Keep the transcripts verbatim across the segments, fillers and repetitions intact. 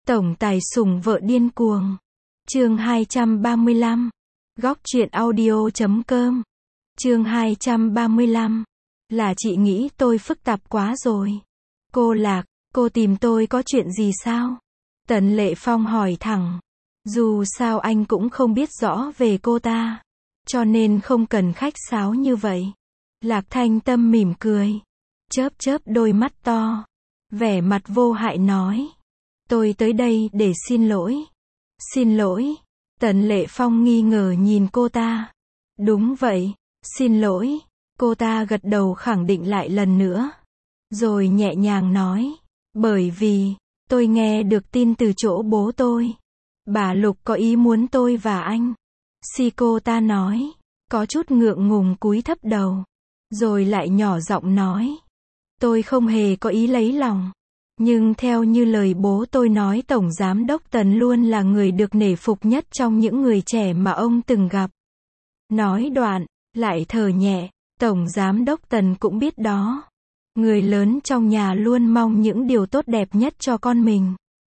Tổng tài sủng vợ điên cuồng. Chương hai trăm ba mươi lăm. Góc truyện audio chấm com. Chương hai trăm ba mươi lăm. Là chị nghĩ tôi phức tạp quá rồi. Cô Lạc, cô tìm tôi có chuyện gì sao? Tần Lệ Phong hỏi thẳng. Dù sao anh cũng không biết rõ về cô ta, cho nên không cần khách sáo như vậy. Lạc Thanh Tâm mỉm cười, chớp chớp đôi mắt to, vẻ mặt vô hại nói. Tôi tới đây để xin lỗi. Xin lỗi? Tần Lệ Phong nghi ngờ nhìn cô ta. Đúng vậy, xin lỗi. Cô ta gật đầu khẳng định lại lần nữa, rồi nhẹ nhàng nói. Bởi vì, tôi nghe được tin từ chỗ bố tôi. Bà Lục có ý muốn tôi và anh. Si cô ta nói, có chút ngượng ngùng cúi thấp đầu, rồi lại nhỏ giọng nói. Tôi không hề có ý lấy lòng. Nhưng theo như lời bố tôi nói, Tổng Giám đốc Tần luôn là người được nể phục nhất trong những người trẻ mà ông từng gặp. Nói đoạn, lại thở nhẹ, Tổng Giám đốc Tần cũng biết đó. Người lớn trong nhà luôn mong những điều tốt đẹp nhất cho con mình.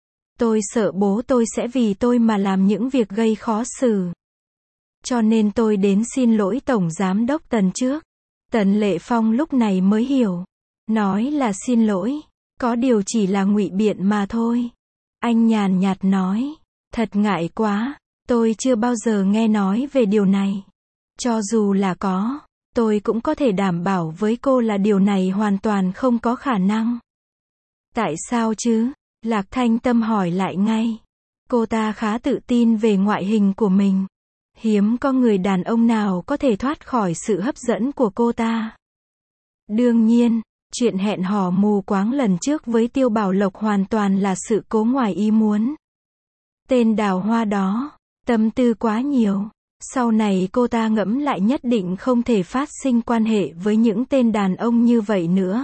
Tôi sợ bố tôi sẽ vì tôi mà làm những việc gây khó xử. Cho nên tôi đến xin lỗi Tổng Giám đốc Tần trước. Tần Lệ Phong lúc này mới hiểu. Nói là xin lỗi, có điều chỉ là ngụy biện mà thôi. Anh nhàn nhạt nói. Thật ngại quá, tôi chưa bao giờ nghe nói về điều này. Cho dù là có, tôi cũng có thể đảm bảo với cô là điều này hoàn toàn không có khả năng. Tại sao chứ? Lạc Thanh Tâm hỏi lại ngay. Cô ta khá tự tin về ngoại hình của mình. Hiếm có người đàn ông nào có thể thoát khỏi sự hấp dẫn của cô ta. Đương nhiên, chuyện hẹn hò mù quáng lần trước với Tiêu Bảo Lộc hoàn toàn là sự cố ngoài ý muốn. Tên đào hoa đó, tâm tư quá nhiều. Sau này cô ta ngẫm lại nhất định không thể phát sinh quan hệ với những tên đàn ông như vậy nữa.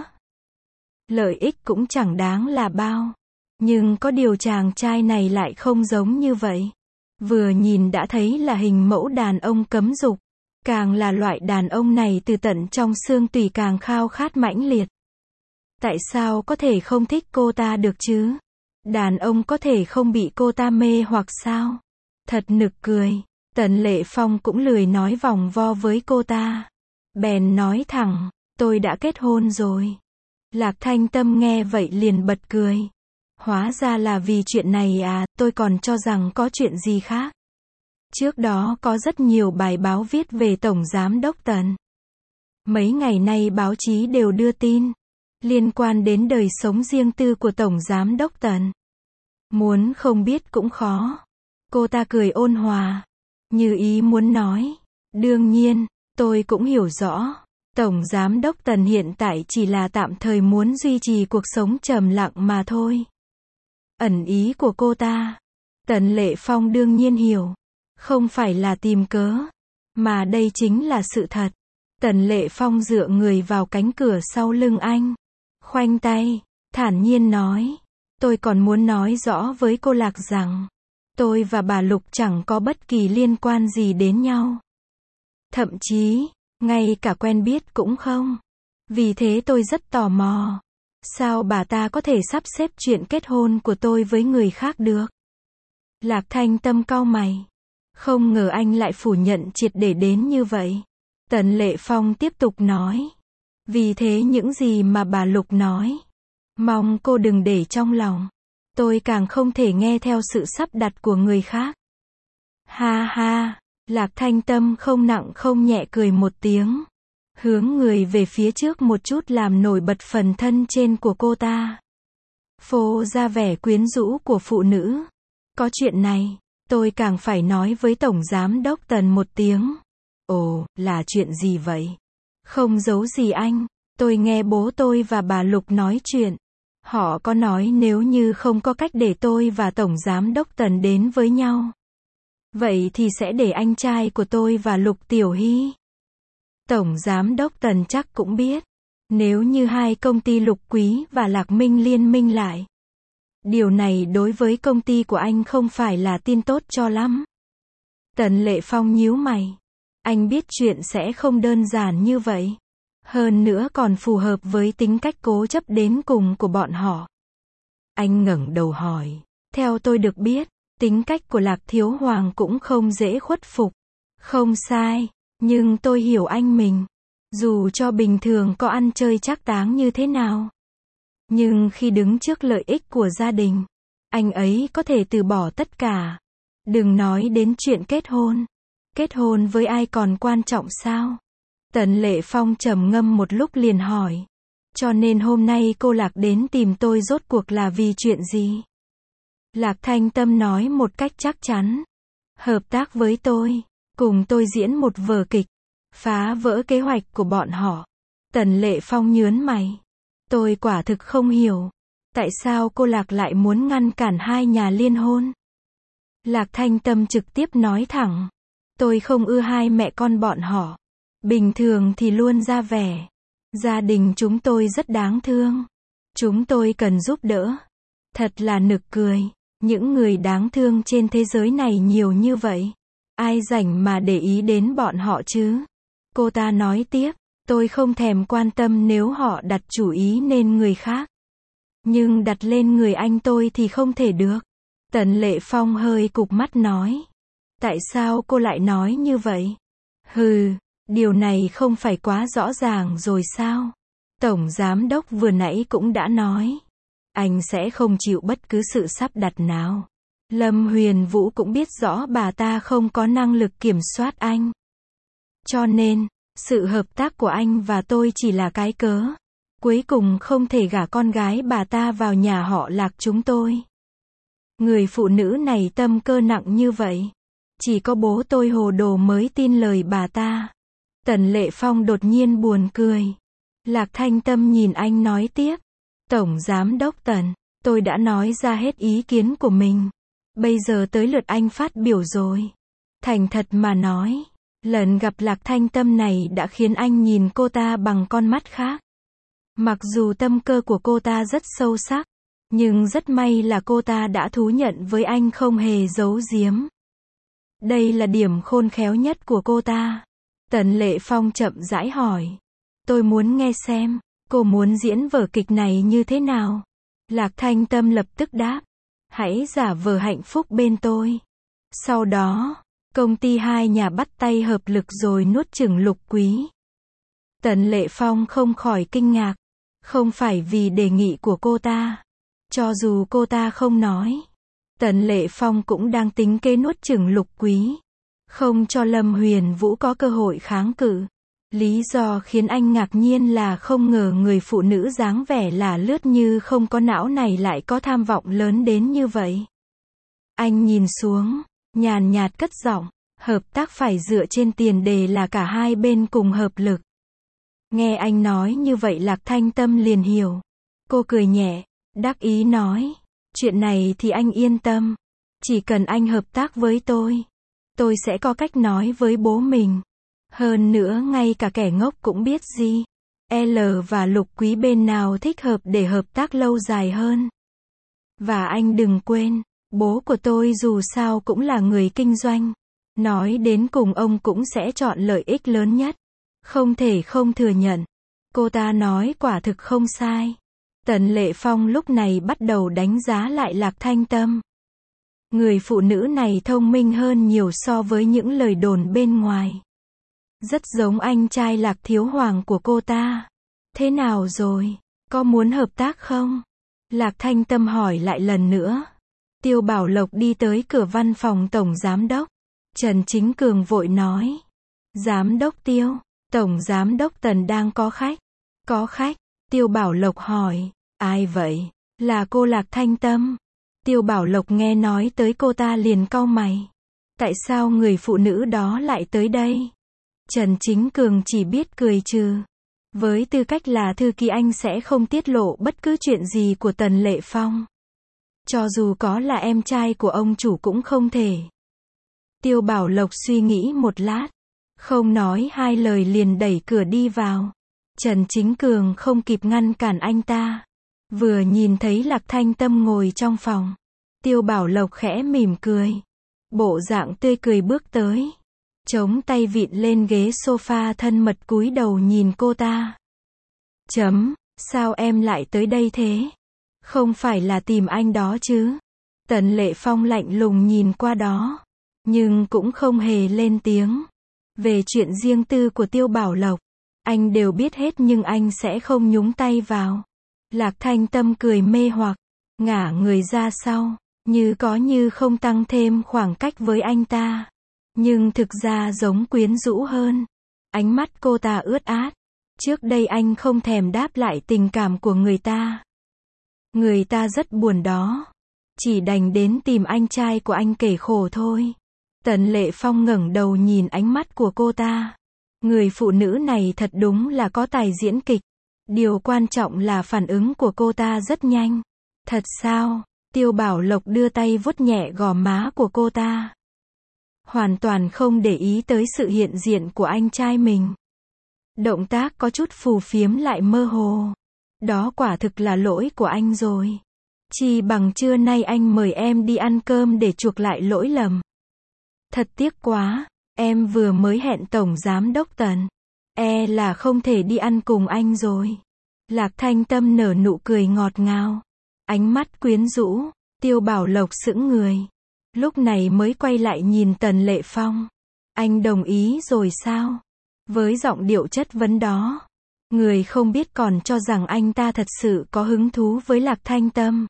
Lợi ích cũng chẳng đáng là bao. Nhưng có điều chàng trai này lại không giống như vậy. Vừa nhìn đã thấy là hình mẫu đàn ông cấm dục. Càng là loại đàn ông này từ tận trong xương tủy càng khao khát mãnh liệt. Tại sao có thể không thích cô ta được chứ? Đàn ông có thể không bị cô ta mê hoặc sao? Thật nực cười. Tần Lệ Phong cũng lười nói vòng vo với cô ta. Bèn nói thẳng, tôi đã kết hôn rồi. Lạc Thanh Tâm nghe vậy liền bật cười. Hóa ra là vì chuyện này à, tôi còn cho rằng có chuyện gì khác. Trước đó có rất nhiều bài báo viết về Tổng Giám đốc Tần. Mấy ngày nay báo chí đều đưa tin liên quan đến đời sống riêng tư của Tổng Giám đốc Tần. Muốn không biết cũng khó. Cô ta cười ôn hòa, như ý muốn nói. Đương nhiên, tôi cũng hiểu rõ. Tổng Giám đốc Tần hiện tại chỉ là tạm thời muốn duy trì cuộc sống trầm lặng mà thôi. Ẩn ý của cô ta, Tần Lệ Phong đương nhiên hiểu. Không phải là tìm cớ, mà đây chính là sự thật. Tần Lệ Phong dựa người vào cánh cửa sau lưng anh, khoanh tay, thản nhiên nói. Tôi còn muốn nói rõ với cô Lạc rằng, tôi và bà Lục chẳng có bất kỳ liên quan gì đến nhau. Thậm chí, ngay cả quen biết cũng không. Vì thế tôi rất tò mò. Sao bà ta có thể sắp xếp chuyện kết hôn của tôi với người khác được? Lạc Thanh Tâm cau mày. Không ngờ anh lại phủ nhận triệt để đến như vậy. Tần Lệ Phong tiếp tục nói. Vì thế những gì mà bà Lục nói, mong cô đừng để trong lòng. Tôi càng không thể nghe theo sự sắp đặt của người khác. Ha ha, Lạc Thanh Tâm không nặng không nhẹ cười một tiếng. Hướng người về phía trước một chút làm nổi bật phần thân trên của cô ta. Phô ra vẻ quyến rũ của phụ nữ. Có chuyện này, tôi càng phải nói với Tổng Giám đốc Tần một tiếng. Ồ, là chuyện gì vậy? Không giấu gì anh, tôi nghe bố tôi và bà Lục nói chuyện. Họ có nói nếu như không có cách để tôi và Tổng Giám đốc Tần đến với nhau, vậy thì sẽ để anh trai của tôi và Lục Tiểu Hy. Tổng Giám đốc Tần chắc cũng biết, nếu như hai công ty Lục Quý và Lạc Minh liên minh lại, điều này đối với công ty của anh không phải là tin tốt cho lắm. Tần Lệ Phong nhíu mày. Anh biết chuyện sẽ không đơn giản như vậy. Hơn nữa còn phù hợp với tính cách cố chấp đến cùng của bọn họ. Anh ngẩng đầu hỏi, Theo tôi được biết, tính cách của Lạc Thiếu Hoàng cũng không dễ khuất phục. Không sai, nhưng tôi hiểu anh mình. Dù cho bình thường có ăn chơi trác táng như thế nào, nhưng khi đứng trước lợi ích của gia đình, anh ấy có thể từ bỏ tất cả. Đừng nói đến chuyện kết hôn. Kết hôn với ai còn quan trọng sao? Tần Lệ Phong trầm ngâm một lúc liền hỏi. Cho nên hôm nay cô Lạc đến tìm tôi rốt cuộc là vì chuyện gì? Lạc Thanh Tâm nói một cách chắc chắn. Hợp tác với tôi, cùng tôi diễn một vở kịch, phá vỡ kế hoạch của bọn họ. Tần Lệ Phong nhớn mày. Tôi quả thực không hiểu. Tại sao cô Lạc lại muốn ngăn cản hai nhà liên hôn? Lạc Thanh Tâm trực tiếp nói thẳng. Tôi không ưa hai mẹ con bọn họ. Bình thường thì luôn ra vẻ. Gia đình chúng tôi rất đáng thương. Chúng tôi cần giúp đỡ. Thật là nực cười. Những người đáng thương trên thế giới này nhiều như vậy. Ai rảnh mà để ý đến bọn họ chứ? Cô ta nói tiếp. Tôi không thèm quan tâm nếu họ đặt chủ ý nên người khác. Nhưng đặt lên người anh tôi thì không thể được. Tần Lệ Phong hơi cụp mắt nói. Tại sao cô lại nói như vậy? Hừ, điều này không phải quá rõ ràng rồi sao? Tổng Giám Đốc vừa nãy cũng đã nói. Anh sẽ không chịu bất cứ sự sắp đặt nào. Lâm Huyền Vũ cũng biết rõ bà ta không có năng lực kiểm soát anh. Cho nên, sự hợp tác của anh và tôi chỉ là cái cớ. Cuối cùng không thể gả con gái bà ta vào nhà họ Lạc chúng tôi. Người phụ nữ này tâm cơ nặng như vậy. Chỉ có bố tôi hồ đồ mới tin lời bà ta. Tần Lệ Phong đột nhiên buồn cười. Lạc Thanh Tâm nhìn anh nói tiếp. Tổng Giám Đốc Tần, tôi đã nói ra hết ý kiến của mình. Bây giờ tới lượt anh phát biểu rồi. Thành thật mà nói, lần gặp Lạc Thanh Tâm này đã khiến anh nhìn cô ta bằng con mắt khác. Mặc dù tâm cơ của cô ta rất sâu sắc, nhưng rất may là cô ta đã thú nhận với anh không hề giấu giếm. Đây là điểm khôn khéo nhất của cô ta. Tần Lệ Phong chậm rãi hỏi. Tôi muốn nghe xem, cô muốn diễn vở kịch này như thế nào? Lạc Thanh Tâm lập tức đáp. Hãy giả vờ hạnh phúc bên tôi. Sau đó, công ty hai nhà bắt tay hợp lực rồi nuốt chửng Lục Quý. Tần Lệ Phong không khỏi kinh ngạc. Không phải vì đề nghị của cô ta. Cho dù cô ta không nói, Tần Lệ Phong cũng đang tính kế nuốt chửng Lục Quý. Không cho Lâm Huyền Vũ có cơ hội kháng cự. Lý do khiến anh ngạc nhiên là không ngờ người phụ nữ dáng vẻ là lướt như không có não này lại có tham vọng lớn đến như vậy. Anh nhìn xuống, nhàn nhạt cất giọng, hợp tác phải dựa trên tiền đề là cả hai bên cùng hợp lực. Nghe anh nói như vậy Lạc Thanh Tâm liền hiểu. Cô cười nhẹ, đắc ý nói, chuyện này thì anh yên tâm. Chỉ cần anh hợp tác với tôi, tôi sẽ có cách nói với bố mình. Hơn nữa ngay cả kẻ ngốc cũng biết gì. L và Lục Quý bên nào thích hợp để hợp tác lâu dài hơn. Và anh đừng quên, bố của tôi dù sao cũng là người kinh doanh. Nói đến cùng ông cũng sẽ chọn lợi ích lớn nhất. Không thể không thừa nhận. Cô ta nói quả thực không sai. Tần Lệ Phong lúc này bắt đầu đánh giá lại Lạc Thanh Tâm. Người phụ nữ này thông minh hơn nhiều so với những lời đồn bên ngoài. Rất giống anh trai Lạc Thiếu Hoàng của cô ta. Thế nào rồi? Có muốn hợp tác không? Lạc Thanh Tâm hỏi lại lần nữa. Tiêu Bảo Lộc đi tới cửa văn phòng Tổng Giám Đốc. Trần Chính Cường vội nói. Giám Đốc Tiêu, Tổng Giám Đốc Tần đang có khách. Có khách? Tiêu Bảo Lộc hỏi. Ai vậy? Là cô Lạc Thanh Tâm. Tiêu Bảo Lộc nghe nói tới cô ta liền cau mày. Tại sao người phụ nữ đó lại tới đây? Trần Chính Cường chỉ biết cười trừ. Với tư cách là thư ký anh sẽ không tiết lộ bất cứ chuyện gì của Tần Lệ Phong. Cho dù có là em trai của ông chủ cũng không thể. Tiêu Bảo Lộc suy nghĩ một lát. Không nói hai lời liền đẩy cửa đi vào. Trần Chính Cường không kịp ngăn cản anh ta. Vừa nhìn thấy Lạc Thanh Tâm ngồi trong phòng. Tiêu Bảo Lộc khẽ mỉm cười. Bộ dạng tươi cười bước tới. Chống tay vịn lên ghế sofa thân mật cúi đầu nhìn cô ta. Chấm, sao em lại tới đây thế? Không phải là tìm anh đó chứ? Tần Lệ Phong lạnh lùng nhìn qua đó, nhưng cũng không hề lên tiếng. Về chuyện riêng tư của Tiêu Bảo Lộc, anh đều biết hết nhưng anh sẽ không nhúng tay vào. Lạc Thanh Tâm cười mê hoặc, ngả người ra sau, như có như không tăng thêm khoảng cách với anh ta. Nhưng thực ra giống quyến rũ hơn. Ánh mắt cô ta ướt át. Trước đây anh không thèm đáp lại tình cảm của người ta. Người ta rất buồn đó. Chỉ đành đến tìm anh trai của anh kể khổ thôi. Tần Lệ Phong ngẩng đầu nhìn ánh mắt của cô ta. Người phụ nữ này thật đúng là có tài diễn kịch. Điều quan trọng là phản ứng của cô ta rất nhanh. Thật sao? Tiêu Bảo Lộc đưa tay vuốt nhẹ gò má của cô ta. Hoàn toàn không để ý tới sự hiện diện của anh trai mình. Động tác có chút phù phiếm lại mơ hồ. Đó quả thực là lỗi của anh rồi. Chi bằng trưa nay anh mời em đi ăn cơm để chuộc lại lỗi lầm. Thật tiếc quá, em vừa mới hẹn Tổng Giám Đốc Tần. E là không thể đi ăn cùng anh rồi. Lạc Thanh Tâm nở nụ cười ngọt ngào. Ánh mắt quyến rũ, Tiêu Bảo Lộc sững người. Lúc này mới quay lại nhìn Tần Lệ Phong. Anh đồng ý rồi sao? Với giọng điệu chất vấn đó. Người không biết còn cho rằng anh ta thật sự có hứng thú với Lạc Thanh Tâm.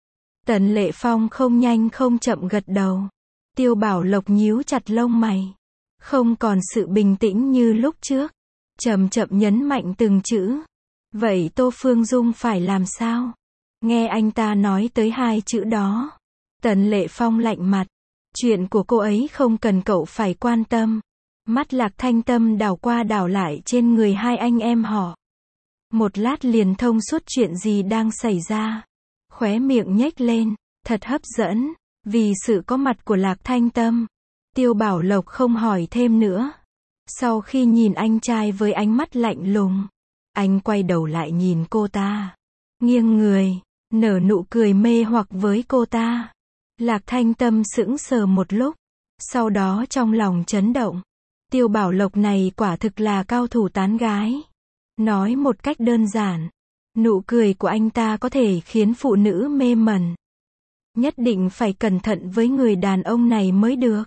Tần Lệ Phong không nhanh không chậm gật đầu. Tiêu Bảo Lộc nhíu chặt lông mày. Không còn sự bình tĩnh như lúc trước. Chậm chậm nhấn mạnh từng chữ. Vậy Tô Phương Dung phải làm sao? Nghe anh ta nói tới hai chữ đó. Tần Lệ Phong lạnh mặt. Chuyện của cô ấy không cần cậu phải quan tâm. Mắt Lạc Thanh Tâm đảo qua đảo lại trên người hai anh em họ. Một lát liền thông suốt chuyện gì đang xảy ra. Khóe miệng nhếch lên. Thật hấp dẫn. Vì sự có mặt của Lạc Thanh Tâm. Tiêu Bảo Lộc không hỏi thêm nữa. Sau khi nhìn anh trai với ánh mắt lạnh lùng. Anh quay đầu lại nhìn cô ta. Nghiêng người. Nở nụ cười mê hoặc với cô ta. Lạc Thanh Tâm sững sờ một lúc. Sau đó trong lòng chấn động. Tiêu Bảo Lộc này quả thực là cao thủ tán gái. Nói một cách đơn giản. Nụ cười của anh ta có thể khiến phụ nữ mê mẩn. Nhất định phải cẩn thận với người đàn ông này mới được.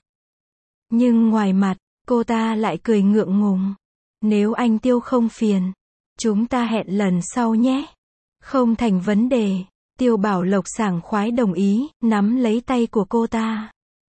Nhưng ngoài mặt, cô ta lại cười ngượng ngùng. Nếu anh Tiêu không phiền, chúng ta hẹn lần sau nhé. Không thành vấn đề. Tiêu Bảo Lộc sảng khoái đồng ý, nắm lấy tay của cô ta.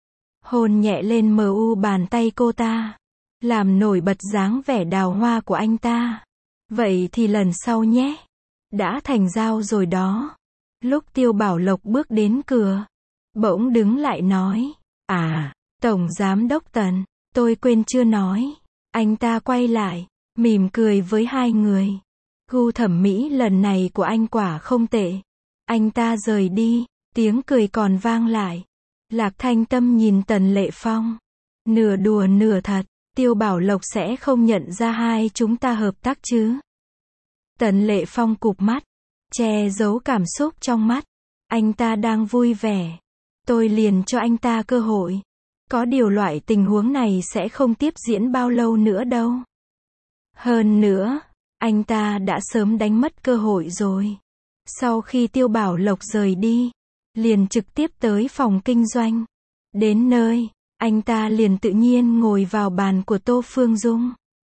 Hôn nhẹ lên mờ u bàn tay cô ta. Làm nổi bật dáng vẻ đào hoa của anh ta. Vậy thì lần sau nhé. Đã thành giao rồi đó. Lúc Tiêu Bảo Lộc bước đến cửa, bỗng đứng lại nói. À, Tổng Giám Đốc Tần, tôi quên chưa nói. Anh ta quay lại, mỉm cười với hai người. Gu thẩm mỹ lần này của anh quả không tệ. Anh ta rời đi, tiếng cười còn vang lại. Lạc Thanh Tâm nhìn Tần Lệ Phong. Nửa đùa nửa thật, Tiêu Bảo Lộc sẽ không nhận ra hai chúng ta hợp tác chứ. Tần Lệ Phong cụp mắt, che giấu cảm xúc trong mắt. Anh ta đang vui vẻ. Tôi liền cho anh ta cơ hội. Có điều loại tình huống này sẽ không tiếp diễn bao lâu nữa đâu. Hơn nữa, anh ta đã sớm đánh mất cơ hội rồi. Sau khi Tiêu Bảo Lộc rời đi, liền trực tiếp tới phòng kinh doanh. Đến nơi, anh ta liền tự nhiên ngồi vào bàn của Tô Phương Dung.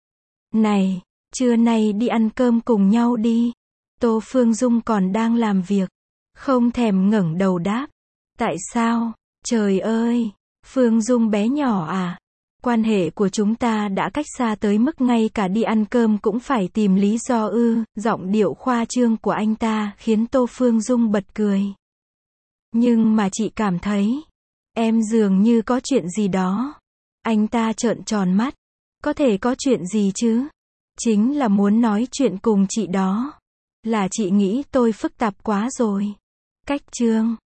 Này, trưa nay đi ăn cơm cùng nhau đi. Tô Phương Dung còn đang làm việc. Không thèm ngẩng đầu đáp. Tại sao? Trời ơi! Phương Dung bé nhỏ à? Quan hệ của chúng ta đã cách xa tới mức ngay cả đi ăn cơm cũng phải tìm lý do ư. Giọng điệu khoa trương của anh ta khiến Tô Phương Dung bật cười. Nhưng mà chị cảm thấy, em dường như có chuyện gì đó. Anh ta trợn tròn mắt. Có thể có chuyện gì chứ? Chính là muốn nói chuyện cùng chị đó. Là chị nghĩ tôi phức tạp quá rồi. Cách chương